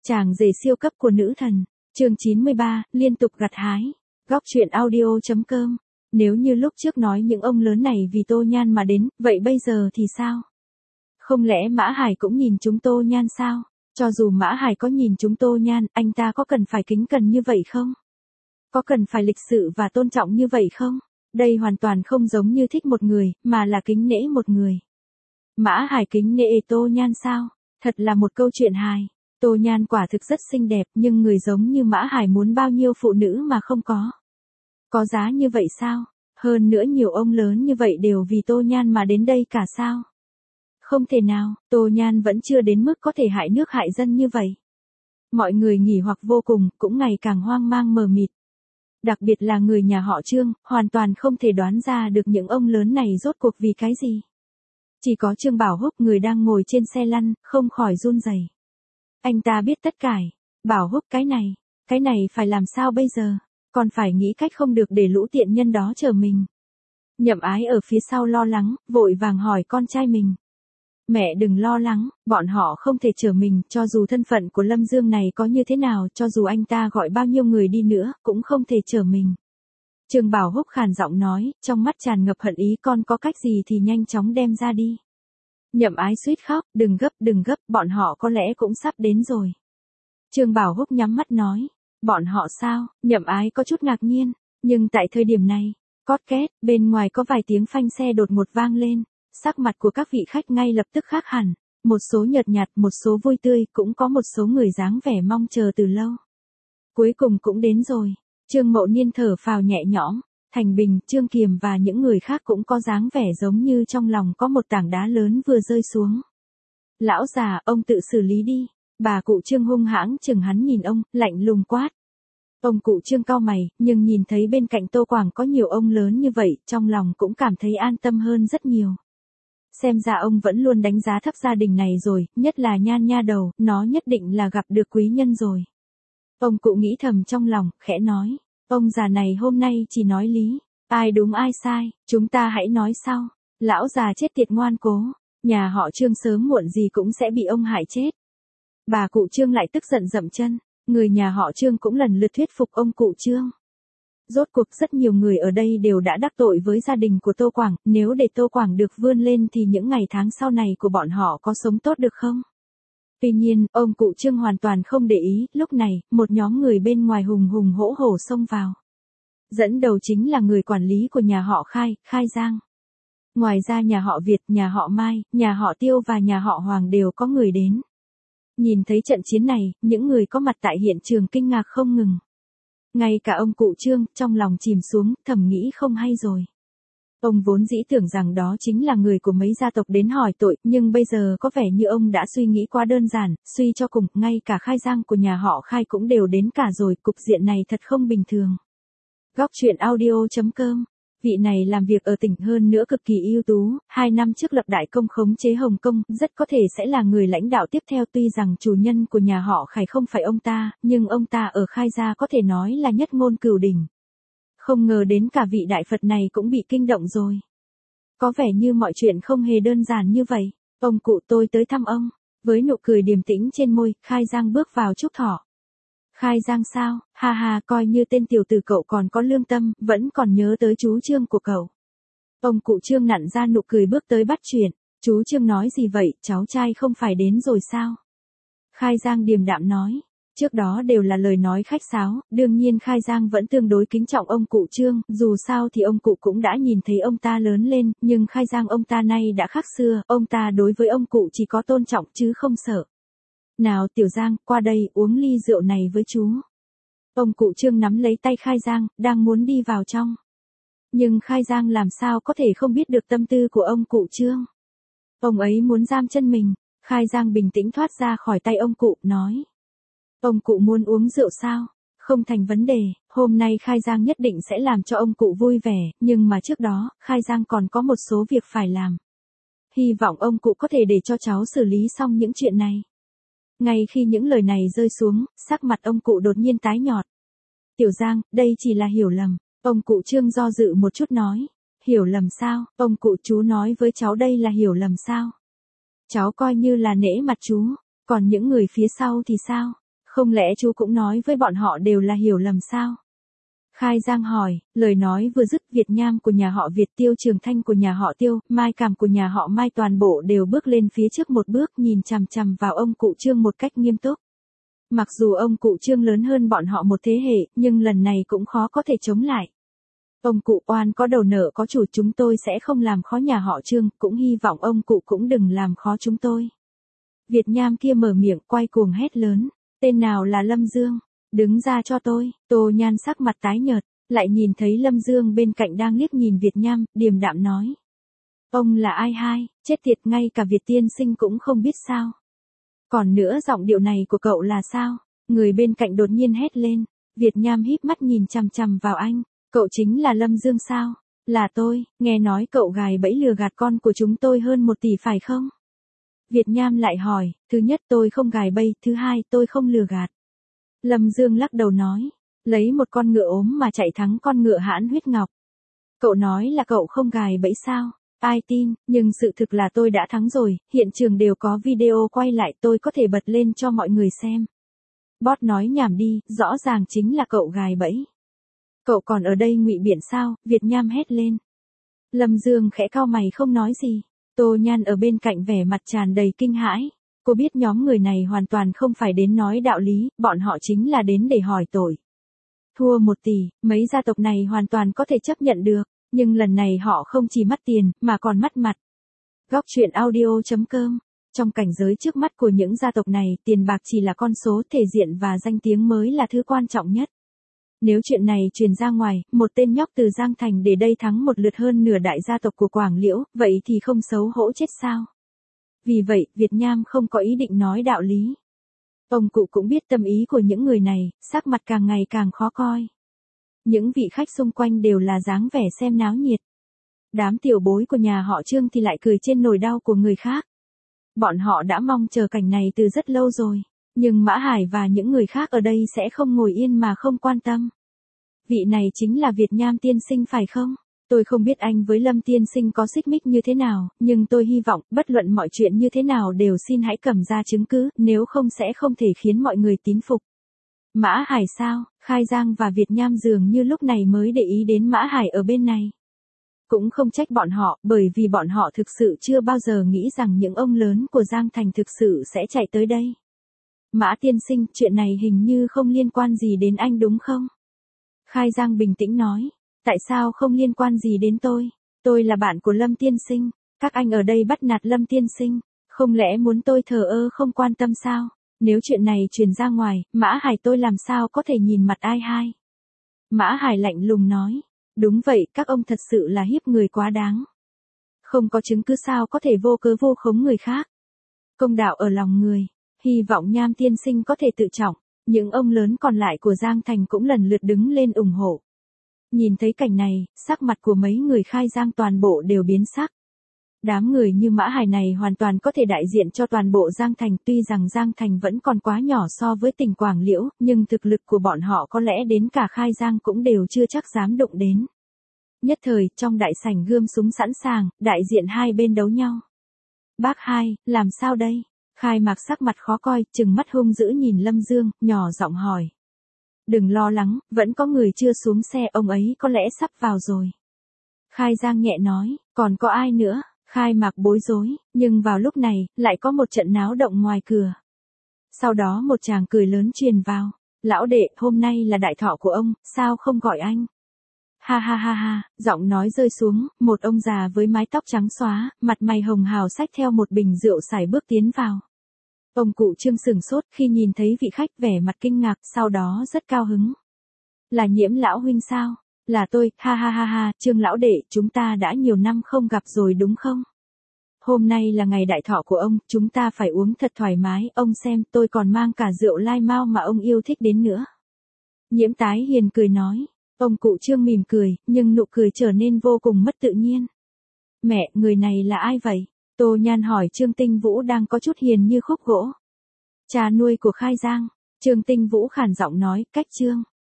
Chàng rể siêu cấp của nữ thần. Chương 93, liên tục gặt hái. Góc truyện audio.com. Nếu như lúc trước nói những ông lớn này vì Tô Nhan mà đến, vậy bây giờ thì sao? Không lẽ Mã Hải cũng nhìn chúng Tô Nhan sao? Cho dù Mã Hải có nhìn chúng Tô Nhan, anh ta có cần phải kính cẩn như vậy không? Có cần phải lịch sự và tôn trọng như vậy không? Đây hoàn toàn không giống như thích một người, mà là kính nể một người. Mã Hải kính nể Tô Nhan sao? Thật là một câu chuyện hài. Tô Nhan quả thực rất xinh đẹp, nhưng người giống như Mã Hải muốn bao nhiêu phụ nữ mà không có. Có giá như vậy sao? Hơn nữa nhiều ông lớn như vậy đều vì Tô Nhan mà đến đây cả sao? Không thể nào, Tô Nhan vẫn chưa đến mức có thể hại nước hại dân như vậy. Mọi người nghỉ hoặc vô cùng, cũng ngày càng hoang mang mờ mịt. Đặc biệt là người nhà họ Trương, hoàn toàn không thể đoán ra được những ông lớn này rốt cuộc vì cái gì. Chỉ có Trương Bảo Húc, người đang ngồi trên xe lăn, không khỏi run rẩy. Anh ta biết tất cả. Bảo Húc, cái này phải làm sao bây giờ? Còn phải nghĩ cách không được để lũ tiện nhân đó chờ mình. Nhậm Ái ở phía sau lo lắng, vội vàng hỏi con trai mình. Mẹ đừng lo lắng, bọn họ không thể chở mình, cho dù thân phận của Lâm Dương này có như thế nào, cho dù anh ta gọi bao nhiêu người đi nữa, cũng không thể chở mình. Trương Bảo Húc khàn giọng nói, trong mắt tràn ngập hận ý, con có cách gì thì nhanh chóng đem ra đi. Nhậm Ái suýt khóc, đừng gấp, bọn họ có lẽ cũng sắp đến rồi. Trương Bảo Húc nhắm mắt nói, bọn họ sao? Nhậm Ái có chút ngạc nhiên, nhưng tại thời điểm này, cót két, bên ngoài có vài tiếng phanh xe đột ngột vang lên, sắc mặt của các vị khách ngay lập tức khác hẳn, một số nhợt nhạt, một số vui tươi, cũng có một số người dáng vẻ mong chờ từ lâu. Cuối cùng cũng đến rồi. Trương Mậu Niên thở phào nhẹ nhõm, Thành Bình, Trương Kiềm và những người khác cũng có dáng vẻ giống như trong lòng có một tảng đá lớn vừa rơi xuống. Lão già, ông tự xử lý đi. Bà cụ Trương hung hãng chừng hắn nhìn ông, lạnh lùng quát. Ông cụ Trương cau mày, nhưng nhìn thấy bên cạnh Tô Quảng có nhiều ông lớn như vậy, trong lòng cũng cảm thấy an tâm hơn rất nhiều. Xem ra ông vẫn luôn đánh giá thấp gia đình này rồi, nhất là Nhan nha đầu, nó nhất định là gặp được quý nhân rồi. Ông cụ nghĩ thầm trong lòng, khẽ nói, ông già này hôm nay chỉ nói lý, ai đúng ai sai, chúng ta hãy nói sau. Lão già chết tiệt ngoan cố, nhà họ Trương sớm muộn gì cũng sẽ bị ông hại chết. Bà cụ Trương lại tức giận dậm chân, người nhà họ Trương cũng lần lượt thuyết phục ông cụ Trương. Rốt cuộc rất nhiều người ở đây đều đã đắc tội với gia đình của Tô Quảng, nếu để Tô Quảng được vươn lên thì những ngày tháng sau này của bọn họ có sống tốt được không? Tuy nhiên, ông cụ Trương hoàn toàn không để ý, lúc này, một nhóm người bên ngoài hùng hùng hổ hổ xông vào. Dẫn đầu chính là người quản lý của nhà họ Khai Giang. Ngoài ra nhà họ Việt, nhà họ Mai, nhà họ Tiêu và nhà họ Hoàng đều có người đến. Nhìn thấy trận chiến này, những người có mặt tại hiện trường kinh ngạc không ngừng. Ngay cả ông cụ Trương, trong lòng chìm xuống, thầm nghĩ không hay rồi. Ông vốn dĩ tưởng rằng đó chính là người của mấy gia tộc đến hỏi tội, nhưng bây giờ có vẻ như ông đã suy nghĩ quá đơn giản, suy cho cùng, ngay cả Khai Giang của nhà họ Khai cũng đều đến cả rồi, cục diện này thật không bình thường. Góc truyện audio.com. Vị này làm việc ở tỉnh hơn nữa cực kỳ ưu tú, 2 năm trước lập đại công khống chế Hồng Kông, rất có thể sẽ là người lãnh đạo tiếp theo, tuy rằng chủ nhân của nhà họ Khải không phải ông ta, nhưng ông ta ở Khai gia có thể nói là nhất ngôn cửu đỉnh. Không ngờ đến cả vị đại Phật này cũng bị kinh động rồi. Có vẻ như mọi chuyện không hề đơn giản như vậy. Ông cụ, tôi tới thăm ông. Với nụ cười điềm tĩnh trên môi, Khai Giang bước vào chúc thọ. Khai Giang sao, ha ha, coi như tên tiểu tử cậu còn có lương tâm, vẫn còn nhớ tới chú Trương của cậu. Ông cụ Trương nặn ra nụ cười bước tới bắt chuyện. Chú Trương nói gì vậy, cháu trai không phải đến rồi sao? Khai Giang điềm đạm nói. Trước đó đều là lời nói khách sáo, đương nhiên Khai Giang vẫn tương đối kính trọng ông cụ Trương, dù sao thì ông cụ cũng đã nhìn thấy ông ta lớn lên, nhưng Khai Giang ông ta nay đã khác xưa, ông ta đối với ông cụ chỉ có tôn trọng chứ không sợ. Nào Tiểu Giang, qua đây uống ly rượu này với chú. Ông cụ Trương nắm lấy tay Khai Giang, đang muốn đi vào trong. Nhưng Khai Giang làm sao có thể không biết được tâm tư của ông cụ Trương. Ông ấy muốn giam chân mình, Khai Giang bình tĩnh thoát ra khỏi tay ông cụ, nói. Ông cụ muốn uống rượu sao? Không thành vấn đề, hôm nay Khai Giang nhất định sẽ làm cho ông cụ vui vẻ, nhưng mà trước đó, Khai Giang còn có một số việc phải làm. Hy vọng ông cụ có thể để cho cháu xử lý xong những chuyện này. Ngay khi những lời này rơi xuống, sắc mặt ông cụ đột nhiên tái nhợt. Tiểu Giang, đây chỉ là hiểu lầm. Ông cụ Trương do dự một chút nói. Hiểu lầm sao? Ông cụ, chú nói với cháu đây là hiểu lầm sao? Cháu coi như là nể mặt chú, còn những người phía sau thì sao? Không lẽ chú cũng nói với bọn họ đều là hiểu lầm sao? Khai Giang hỏi, lời nói vừa dứt Việt Nham của nhà họ Việt, Tiêu Trường Thanh của nhà họ Tiêu, Mai Cảm của nhà họ Mai toàn bộ đều bước lên phía trước một bước nhìn chằm chằm vào ông cụ Trương một cách nghiêm túc. Mặc dù ông cụ Trương lớn hơn bọn họ một thế hệ, nhưng lần này cũng khó có thể chống lại. Ông cụ oan có đầu nợ có chủ, chúng tôi sẽ không làm khó nhà họ Trương, cũng hy vọng ông cụ cũng đừng làm khó chúng tôi. Việt Nham kia mở miệng quay cuồng hét lớn, tên nào là Lâm Dương? Đứng ra cho tôi. Tô Nhan sắc mặt tái nhợt, lại nhìn thấy Lâm Dương bên cạnh đang liếc nhìn Việt Nham, điềm đạm nói. Ông là ai hai, chết tiệt, ngay cả Việt tiên sinh cũng không biết sao. Còn nữa giọng điệu này của cậu là sao? Người bên cạnh đột nhiên hét lên. Việt Nham híp mắt nhìn chằm chằm vào anh. Cậu chính là Lâm Dương sao? Là tôi, nghe nói cậu gài bẫy lừa gạt con của chúng tôi hơn 1 tỷ phải không? Việt Nham lại hỏi, thứ nhất tôi không gài bẫy, thứ hai tôi không lừa gạt. Lâm Dương lắc đầu nói, lấy một con ngựa ốm mà chạy thắng con ngựa hãn huyết ngọc. Cậu nói là cậu không gài bẫy sao? Ai tin, nhưng sự thực là tôi đã thắng rồi, hiện trường đều có video quay lại, tôi có thể bật lên cho mọi người xem. Boss nói nhảm đi, rõ ràng chính là cậu gài bẫy. Cậu còn ở đây ngụy biện sao? Việt Nham hét lên. Lâm Dương khẽ cau mày không nói gì. Tô Nhan ở bên cạnh vẻ mặt tràn đầy kinh hãi. Cô biết nhóm người này hoàn toàn không phải đến nói đạo lý, bọn họ chính là đến để hỏi tội. Thua 1 tỷ, mấy gia tộc này hoàn toàn có thể chấp nhận được, nhưng lần này họ không chỉ mất tiền, mà còn mất mặt. Góc truyện audio.com. Trong cảnh giới trước mắt của những gia tộc này, tiền bạc chỉ là con số, thể diện và danh tiếng mới là thứ quan trọng nhất. Nếu chuyện này truyền ra ngoài, một tên nhóc từ Giang Thành để đây thắng một lượt hơn nửa đại gia tộc của Quảng Liễu, vậy thì không xấu hổ chết sao? Vì vậy, Việt Nham không có ý định nói đạo lý. Ông cụ cũng biết tâm ý của những người này, sắc mặt càng ngày càng khó coi. Những vị khách xung quanh đều là dáng vẻ xem náo nhiệt. Đám tiểu bối của nhà họ Trương thì lại cười trên nỗi đau của người khác. Bọn họ đã mong chờ cảnh này từ rất lâu rồi. Nhưng Mã Hải và những người khác ở đây sẽ không ngồi yên mà không quan tâm. Vị này chính là Việt Nham tiên sinh phải không? Tôi không biết anh với Lâm tiên sinh có xích mích như thế nào, nhưng tôi hy vọng, bất luận mọi chuyện như thế nào đều xin hãy cầm ra chứng cứ, nếu không sẽ không thể khiến mọi người tín phục. Mã Hải sao? Khai Giang và Việt Nham dường như lúc này mới để ý đến Mã Hải ở bên này. Cũng không trách bọn họ, bởi vì bọn họ thực sự chưa bao giờ nghĩ rằng những ông lớn của Giang Thành thực sự sẽ chạy tới đây. Mã tiên sinh, chuyện này hình như không liên quan gì đến anh đúng không? Khai Giang bình tĩnh nói, tại sao không liên quan gì đến tôi? Tôi là bạn của Lâm tiên sinh, các anh ở đây bắt nạt Lâm tiên sinh, không lẽ muốn tôi thờ ơ không quan tâm sao? Nếu chuyện này truyền ra ngoài, Mã Hải tôi làm sao có thể nhìn mặt ai hai? Mã Hải lạnh lùng nói, đúng vậy, các ông thật sự là hiếp người quá đáng. Không có chứng cứ sao có thể vô cớ vu khống người khác? Công đạo ở lòng người. Hy vọng Nham tiên sinh có thể tự trọng, những ông lớn còn lại của Giang Thành cũng lần lượt đứng lên ủng hộ. Nhìn thấy cảnh này, sắc mặt của mấy người Khai Giang toàn bộ đều biến sắc. Đám người như Mã Hải này hoàn toàn có thể đại diện cho toàn bộ Giang Thành, tuy rằng Giang Thành vẫn còn quá nhỏ so với tỉnh Quảng Liễu, nhưng thực lực của bọn họ có lẽ đến cả Khai Giang cũng đều chưa chắc dám đụng đến. Nhất thời, trong đại sảnh gươm súng sẵn sàng, đại diện hai bên đấu nhau. Bác hai, làm sao đây? Khai Mạc sắc mặt khó coi, trừng mắt hung dữ nhìn Lâm Dương, nhỏ giọng hỏi. Đừng lo lắng, vẫn có người chưa xuống xe, ông ấy có lẽ sắp vào rồi. Khai Giang nhẹ nói, còn có ai nữa? Khai Mạc bối rối, nhưng vào lúc này, lại có một trận náo động ngoài cửa. Sau đó một chàng cười lớn truyền vào. Lão đệ, hôm nay là đại thọ của ông, sao không gọi anh? Ha ha ha ha, giọng nói rơi xuống, một ông già với mái tóc trắng xóa, mặt mày hồng hào xách theo một bình rượu sải bước tiến vào. Ông cụ Trương sửng sốt khi nhìn thấy vị khách, vẻ mặt kinh ngạc, sau đó rất cao hứng. Là Nhiễm lão huynh sao? Là tôi, ha ha ha ha, Trương lão đệ, chúng ta đã nhiều năm không gặp rồi đúng không? Hôm nay là ngày đại thọ của ông, chúng ta phải uống thật thoải mái, ông xem, tôi còn mang cả rượu lai mao mà ông yêu thích đến nữa. Nhiễm Tái Hiền cười nói. Ông cụ Trương mỉm cười, nhưng nụ cười trở nên vô cùng mất tự nhiên. Mẹ, người này là ai vậy? Tô Nhan hỏi Trương Tinh Vũ đang có chút hiền như khúc gỗ. Cha nuôi của Khai Giang. Trương Tinh Vũ khản giọng nói, cách Trương.